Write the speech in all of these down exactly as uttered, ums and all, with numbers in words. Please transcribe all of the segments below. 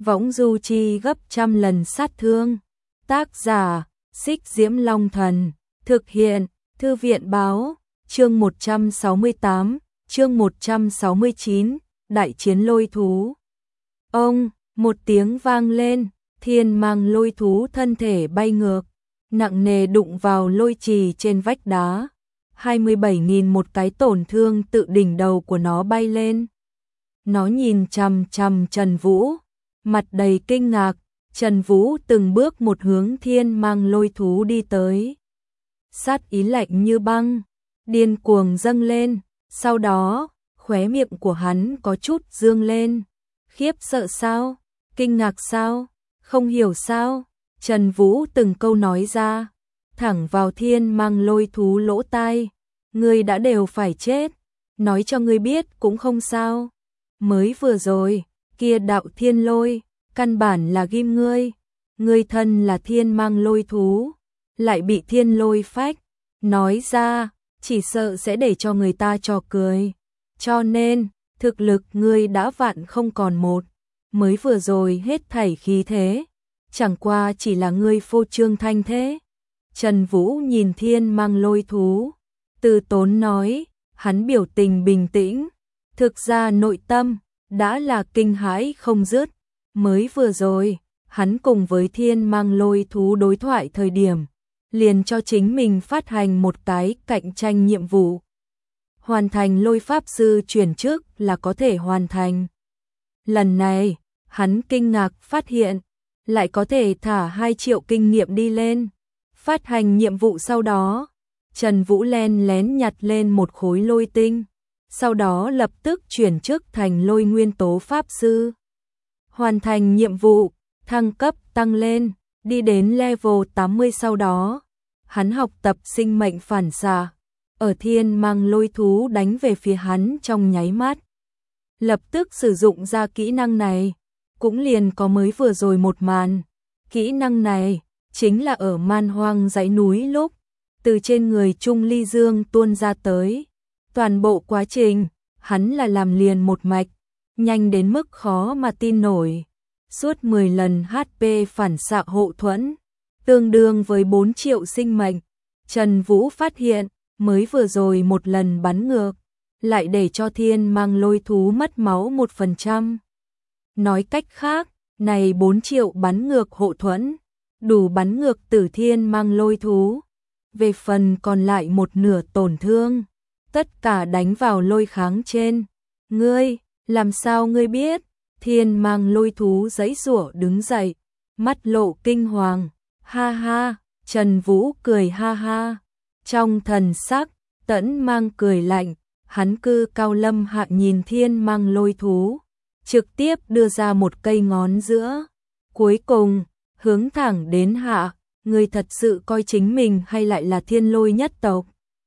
võng du chi gấp trăm lần sát thương. Tác giả, Xích Diễm Long Thần, thực hiện, Thư viện Báo, chương một trăm sáu mươi tám, chương một trăm sáu mươi chín, đại chiến lôi thú. Ông, một tiếng vang lên, thiên mang lôi thú thân thể bay ngược, nặng nề đụng vào lôi trì trên vách đá. hai mươi bảy nghìn một cái tổn thương tự đỉnh đầu của nó bay lên. Nó nhìn chằm chằm Trần Vũ, mặt đầy kinh ngạc. Trần Vũ từng bước một hướng thiên mang lôi thú đi tới. Sát ý lạnh như băng, điên cuồng dâng lên, sau đó, khóe miệng của hắn có chút dương lên. Khiếp sợ sao? Kinh ngạc sao? Không hiểu sao? Trần Vũ từng câu nói ra, thẳng vào thiên mang lôi thú lỗ tai. Ngươi đã đều phải chết, nói cho ngươi biết cũng không sao. Mới vừa rồi, kia đạo thiên lôi, căn bản là ghim ngươi. Ngươi thân là thiên mang lôi thú, lại bị thiên lôi phách. Nói ra, chỉ sợ sẽ để cho người ta trò cười. Cho nên, thực lực ngươi đã vạn không còn một. Mới vừa rồi hết thảy khí thế, chẳng qua chỉ là ngươi phô trương thanh thế. Trần Vũ nhìn thiên mang lôi thú, từ tốn nói, hắn biểu tình bình tĩnh. Thực ra nội tâm, đã là kinh hãi không dứt. Mới vừa rồi, hắn cùng với thiên mang lôi thú đối thoại thời điểm, liền cho chính mình phát hành một cái cạnh tranh nhiệm vụ. Hoàn thành lôi pháp sư chuyển chức là có thể hoàn thành. Lần này, hắn kinh ngạc phát hiện, lại có thể thả hai triệu kinh nghiệm đi lên. Phát hành nhiệm vụ sau đó, Trần Vũ len lén nhặt lên một khối lôi tinh, sau đó lập tức chuyển chức thành lôi nguyên tố pháp sư. Hoàn thành nhiệm vụ, thăng cấp tăng lên, đi đến level tám mươi sau đó. Hắn học tập sinh mệnh phản xạ, ở thiên mang lôi thú đánh về phía hắn trong nháy mắt. Lập tức sử dụng ra kỹ năng này, cũng liền có mới vừa rồi một màn. Kỹ năng này, chính là ở man hoang dãy núi lúc, từ trên người Trung Ly Dương tuôn ra tới. Toàn bộ quá trình, hắn là làm liền một mạch, nhanh đến mức khó mà tin nổi. Suốt mười lần hát pê phản xạ hộ thuẫn, tương đương với bốn triệu sinh mệnh. Trần Vũ phát hiện, mới vừa rồi một lần bắn ngược, lại để cho thiên mang lôi thú mất máu một phần trăm. Nói cách khác, này bốn triệu bắn ngược hộ thuẫn, đủ bắn ngược tử thiên mang lôi thú. Về phần còn lại một nửa tổn thương, tất cả đánh vào lôi kháng trên. Ngươi, làm sao ngươi biết? Thiên mang lôi thú giãy giụa đứng dậy, mắt lộ kinh hoàng. Ha ha, Trần Vũ cười ha ha. Trong thần sắc, Tẫn mang cười lạnh, hắn cư cao lâm hạ nhìn thiên mang lôi thú, trực tiếp đưa ra một cây ngón giữa. Cuối cùng, hướng thẳng đến hạ, ngươi thật sự coi chính mình hay lại là thiên lôi nhất tộc?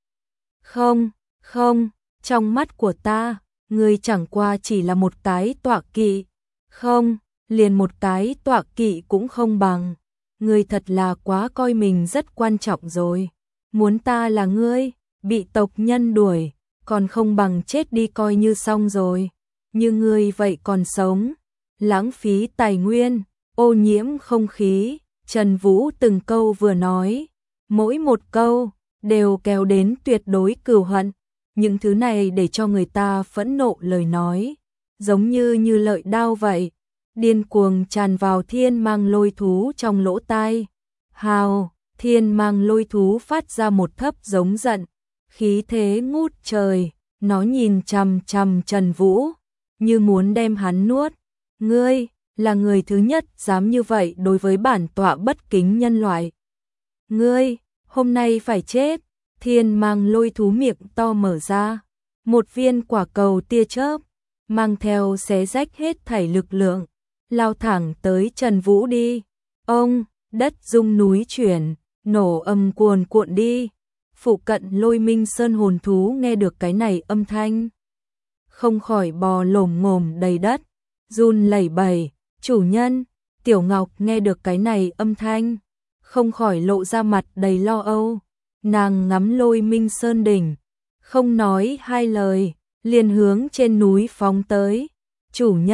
Không, không, trong mắt của ta, ngươi chẳng qua chỉ là một cái tọa kỵ. Không, liền một cái tọa kỵ cũng không bằng. Ngươi thật là quá coi mình rất quan trọng rồi. Muốn ta là ngươi, bị tộc nhân đuổi, còn không bằng chết đi coi như xong rồi. Như ngươi vậy còn sống, lãng phí tài nguyên, ô nhiễm không khí. Trần Vũ từng câu vừa nói, mỗi một câu đều kéo đến tuyệt đối cừu hận. Những thứ này để cho người ta phẫn nộ lời nói, giống như như lợi đao vậy, điên cuồng tràn vào thiên mang lôi thú trong lỗ tai. Hào, thiên mang lôi thú phát ra một thấp giống giận, khí thế ngút trời, nó nhìn chằm chằm Trần Vũ, như muốn đem hắn nuốt. Ngươi, là người thứ nhất dám như vậy đối với bản tọa bất kính nhân loại. Ngươi, hôm nay phải chết. Thiên mang lôi thú miệng to mở ra, một viên quả cầu tia chớp, mang theo xé rách hết thảy lực lượng, lao thẳng tới Trần Vũ đi. Ông, đất rung núi chuyển, nổ âm cuồn cuộn đi. Phụ cận Lôi Minh Sơn hồn thú nghe được cái này âm thanh, không khỏi bò lồm ngồm đầy đất, run lẩy bẩy. Chủ nhân, Tiểu Ngọc nghe được cái này âm thanh, không khỏi lộ ra mặt đầy lo âu. Nàng ngắm Lôi Minh Sơn đỉnh, không nói hai lời, liền hướng trên núi phóng tới. Chủ nhân,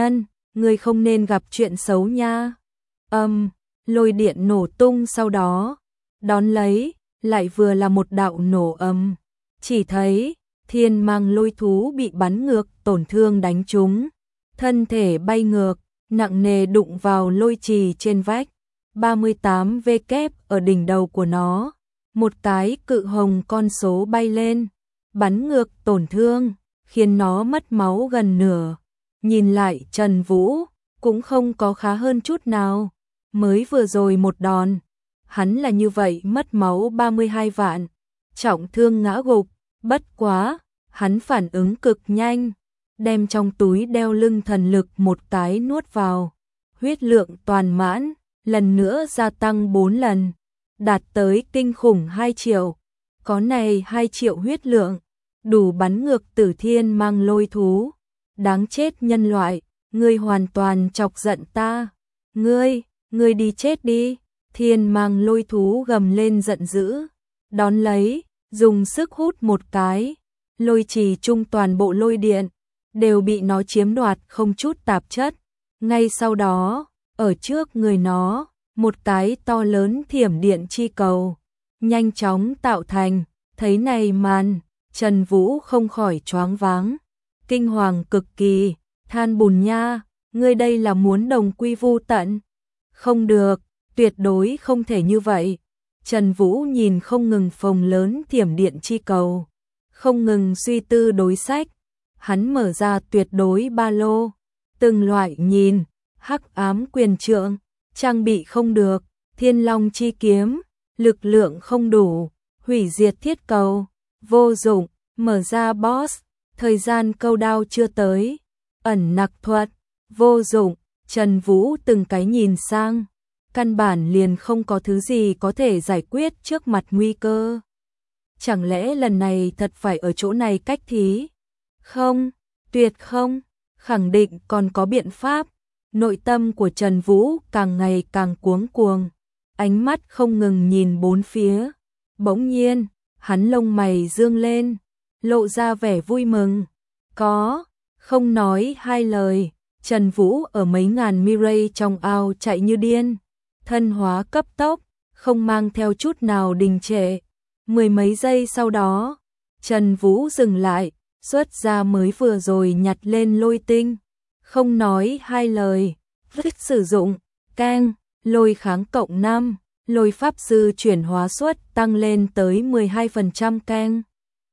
ngươi không nên gặp chuyện xấu nha. Âm, lôi điện nổ tung sau đó, đón lấy, lại vừa là một đạo nổ âm. Chỉ thấy, thiên mang lôi thú bị bắn ngược, tổn thương đánh trúng. Thân thể bay ngược, nặng nề đụng vào lôi trì trên vách. ba mươi tám vê kép ở đỉnh đầu của nó. Một cái cự hồng con số bay lên, bắn ngược tổn thương, khiến nó mất máu gần nửa. Nhìn lại Trần Vũ, cũng không có khá hơn chút nào. Mới vừa rồi một đòn, hắn là như vậy mất máu ba mươi hai vạn, trọng thương ngã gục, bất quá, hắn phản ứng cực nhanh, đem trong túi đeo lưng thần lực một cái nuốt vào, huyết lượng toàn mãn, lần nữa gia tăng bốn lần, đạt tới kinh khủng hai triệu, có này hai triệu huyết lượng, đủ bắn ngược Tử Thiên mang lôi thú, đáng chết nhân loại, ngươi hoàn toàn chọc giận ta, ngươi, ngươi đi chết đi, thiên mang lôi thú gầm lên giận dữ, đón lấy, dùng sức hút một cái, lôi trì chung toàn bộ lôi điện, đều bị nó chiếm đoạt không chút tạp chất, ngay sau đó, ở trước người nó, một cái to lớn thiểm điện chi cầu, nhanh chóng tạo thành, thấy này màn, Trần Vũ không khỏi choáng váng, kinh hoàng cực kỳ, than bùn nha, ngươi đây là muốn đồng quy vu tận, không được, tuyệt đối không thể như vậy. Trần Vũ nhìn không ngừng phồng lớn thiểm điện chi cầu, không ngừng suy tư đối sách, hắn mở ra tuyệt đối ba lô, từng loại nhìn, hắc ám quyền trượng, trang bị không được, thiên long chi kiếm, lực lượng không đủ, hủy diệt thiết cầu, vô dụng, mở ra boss, thời gian câu đao chưa tới, ẩn nặc thuật, vô dụng, Trần Vũ từng cái nhìn sang, căn bản liền không có thứ gì có thể giải quyết trước mặt nguy cơ. Chẳng lẽ lần này thật phải ở chỗ này cách thí? Không, tuyệt không, khẳng định còn có biện pháp. Nội tâm của Trần Vũ càng ngày càng cuống cuồng, ánh mắt không ngừng nhìn bốn phía. Bỗng nhiên, hắn lông mày dương lên, lộ ra vẻ vui mừng. Có, không nói hai lời, Trần Vũ ở mấy ngàn Mirai trong ao chạy như điên, thân hóa cấp tốc, không mang theo chút nào đình trệ. Mười mấy giây sau đó, Trần Vũ dừng lại, xuất ra mới vừa rồi nhặt lên lôi tinh, không nói hai lời, vứt sử dụng, keng, lôi kháng cộng năm, lôi pháp sư chuyển hóa suất tăng lên tới mười hai phần trăm keng.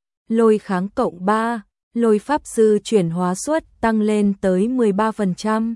Lôi kháng cộng ba, lôi pháp sư chuyển hóa suất tăng lên tới mười ba phần trăm.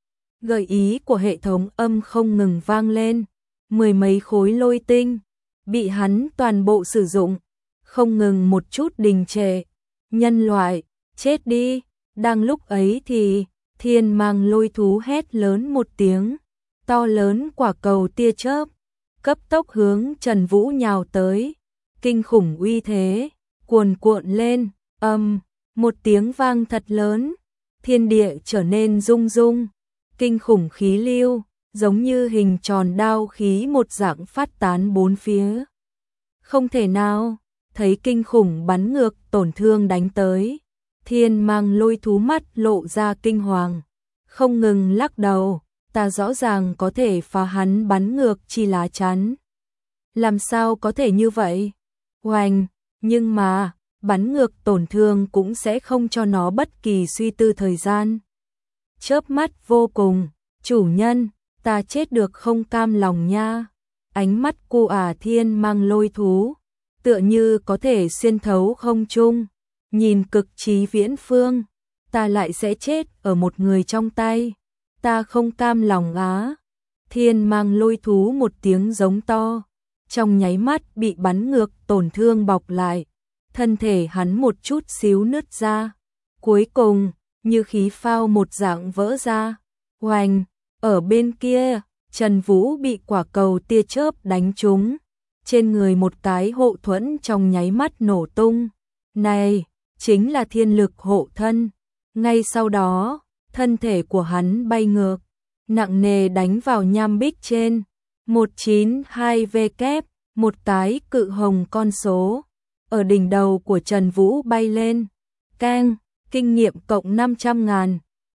Gợi ý của hệ thống âm không ngừng vang lên, mười mấy khối lôi tinh, bị hắn toàn bộ sử dụng, không ngừng một chút đình trệ. Nhân loại, chết đi, đang lúc ấy thì, thiên mang lôi thú hét lớn một tiếng, to lớn quả cầu tia chớp, cấp tốc hướng Trần Vũ nhào tới, kinh khủng uy thế, cuồn cuộn lên, âm, một tiếng vang thật lớn, thiên địa trở nên rung rung, kinh khủng khí lưu, giống như hình tròn đao khí một dạng phát tán bốn phía. Không thể nào, thấy kinh khủng bắn ngược tổn thương đánh tới, thiên mang lôi thú mắt lộ ra kinh hoàng, không ngừng lắc đầu, ta rõ ràng có thể phá hắn bắn ngược chi lá chắn. Làm sao có thể như vậy? Oanh, nhưng mà, bắn ngược tổn thương cũng sẽ không cho nó bất kỳ suy tư thời gian. Chớp mắt vô cùng, chủ nhân, ta chết được không cam lòng nha. Ánh mắt cô ả thiên mang lôi thú, tựa như có thể xuyên thấu không trung, nhìn cực trí viễn phương, ta lại sẽ chết ở một người trong tay, ta không cam lòng á. Thiên mang lôi thú một tiếng giống to, trong nháy mắt bị bắn ngược tổn thương bọc lại, thân thể hắn một chút xíu nứt ra, cuối cùng, như khí phao một dạng vỡ ra. Oanh, ở bên kia, Trần Vũ bị quả cầu tia chớp đánh trúng, trên người một cái hộ thuẫn trong nháy mắt nổ tung. Này, chính là thiên lực hộ thân. Ngay sau đó, thân thể của hắn bay ngược, nặng nề đánh vào nham bích trên. một chín hai vê kép, một cái cự hồng con số, ở đỉnh đầu của Trần Vũ bay lên. Keng, kinh nghiệm cộng năm trăm ngàn.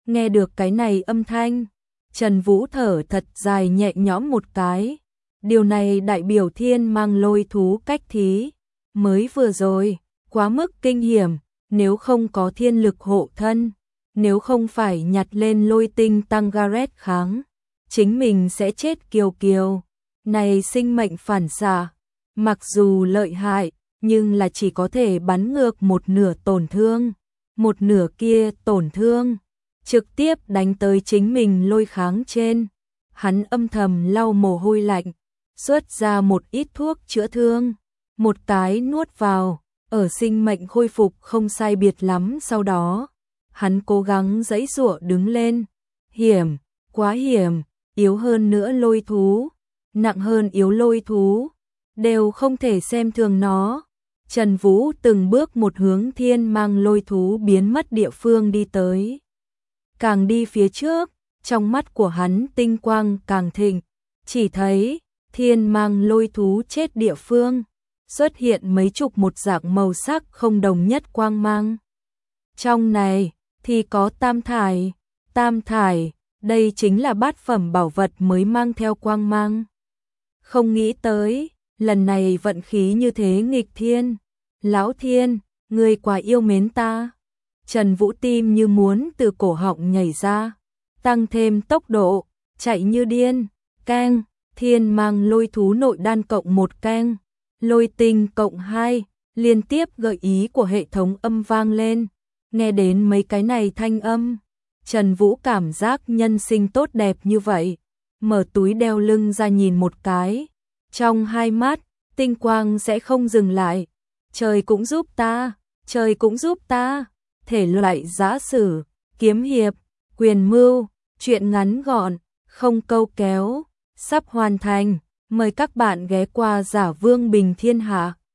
Nghe được cái này âm thanh, Trần Vũ thở thật dài nhẹ nhõm một cái. Điều này đại biểu thiên mang lôi thú cách thí. Mới vừa rồi, quá mức kinh hiểm, nếu không có thiên lực hộ thân, nếu không phải nhặt lên lôi tinh tăng Gareth kháng, chính mình sẽ chết kiều kiều. Này sinh mệnh phản xạ, mặc dù lợi hại, nhưng là chỉ có thể bắn ngược một nửa tổn thương, một nửa kia tổn thương trực tiếp đánh tới chính mình lôi kháng trên. Hắn âm thầm lau mồ hôi lạnh, xuất ra một ít thuốc chữa thương, một cái nuốt vào, ở sinh mệnh khôi phục không sai biệt lắm. Sau đó, hắn cố gắng giãy giụa đứng lên. Hiểm, quá hiểm, yếu hơn nữa lôi thú, nặng hơn yếu lôi thú, đều không thể xem thường nó. Trần Vũ từng bước một hướng thiên mang lôi thú biến mất địa phương đi tới. Càng đi phía trước, trong mắt của hắn tinh quang càng thịnh, chỉ thấy thiên mang lôi thú chết địa phương, xuất hiện mấy chục một dạng màu sắc không đồng nhất quang mang. Trong này thì có tam thải, tam thải, đây chính là bát phẩm bảo vật mới mang theo quang mang. Không nghĩ tới, lần này vận khí như thế nghịch thiên. Lão Thiên, ngươi quá yêu mến ta. Trần Vũ tim như muốn từ cổ họng nhảy ra, tăng thêm tốc độ, chạy như điên. Keng, thiên mang lôi thú nội đan cộng một keng, lôi tinh cộng hai, liên tiếp gợi ý của hệ thống âm vang lên. Nghe đến mấy cái này thanh âm, Trần Vũ cảm giác nhân sinh tốt đẹp như vậy, mở túi đeo lưng ra nhìn một cái, trong hai mắt, tinh quang sẽ không dừng lại. Trời cũng giúp ta, trời cũng giúp ta. Thể loại giã sử, kiếm hiệp, quyền mưu, truyện ngắn gọn, không câu kéo, sắp hoàn thành. Mời các bạn ghé qua Giả Vương Bình Thiên Hạ.